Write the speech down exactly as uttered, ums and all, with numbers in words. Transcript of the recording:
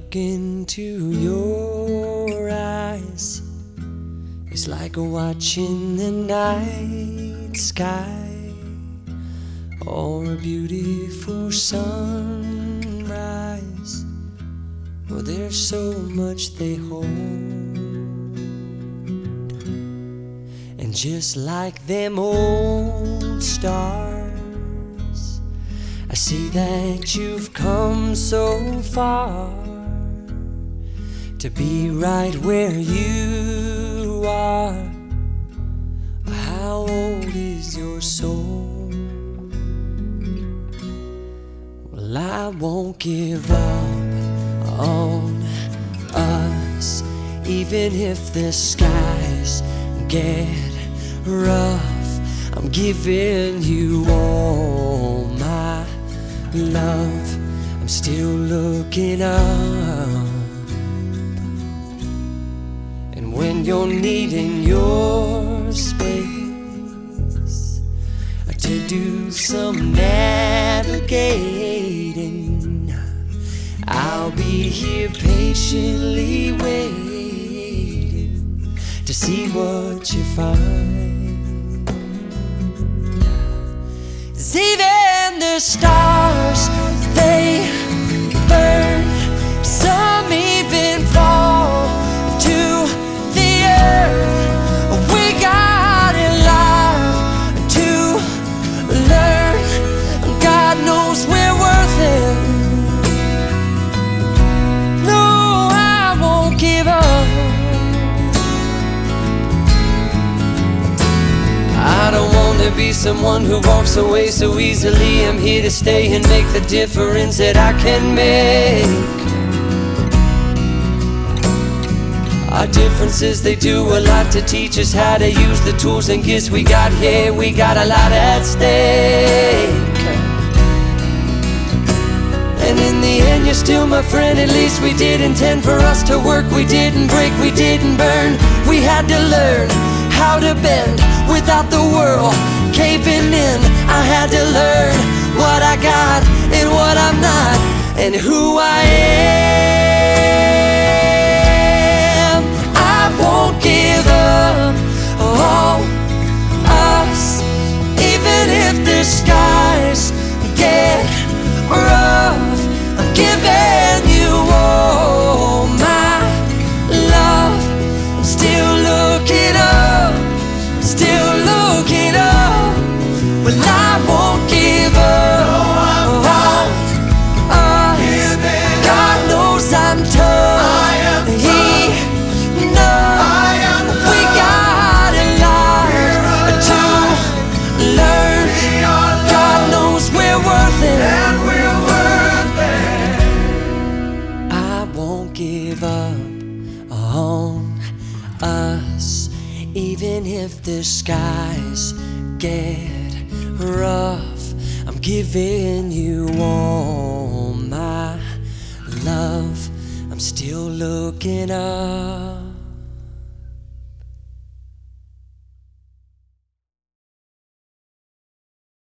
look into your eyes, it's like watching the night sky or a beautiful sunrise. Well, there's so much they hold, and just like them old stars, I see that you've come so far to be right where you are. How old is your soul? Well, I won't give up on us, even if the skies get rough. I'm giving you all my love. I'm still looking up, and when you're needing your space to do some navigating, I'll be here patiently waiting to see what you find. 'Cause even the stars, they burn, some even fall to the earth. We got a lot to learn. God knows we're worth it. No, I won't give up. I don't want to be someone who walks away so easily. I'm here to stay and make the difference that I can make. Our differences, they do a lot to teach us how to use the tools and gifts we got here. We got a lot at stake, and in the end you're still my friend. At least we did intend for us to work. We didn't break, we didn't burn. We had to learn how to bend without the world caving in. I had to learn what I got and what I'm not, and who I am. I won't give up on us, even if the skies get rough. I'm giving you all my love. I'm still looking up, still looking up. Well, I won't give up on us. God knows I'm tough. He knows we got a lot to learn. God knows we're worth it. I won't give up on us, even if the skies get rough. I'm giving you all my love. I'm still looking up.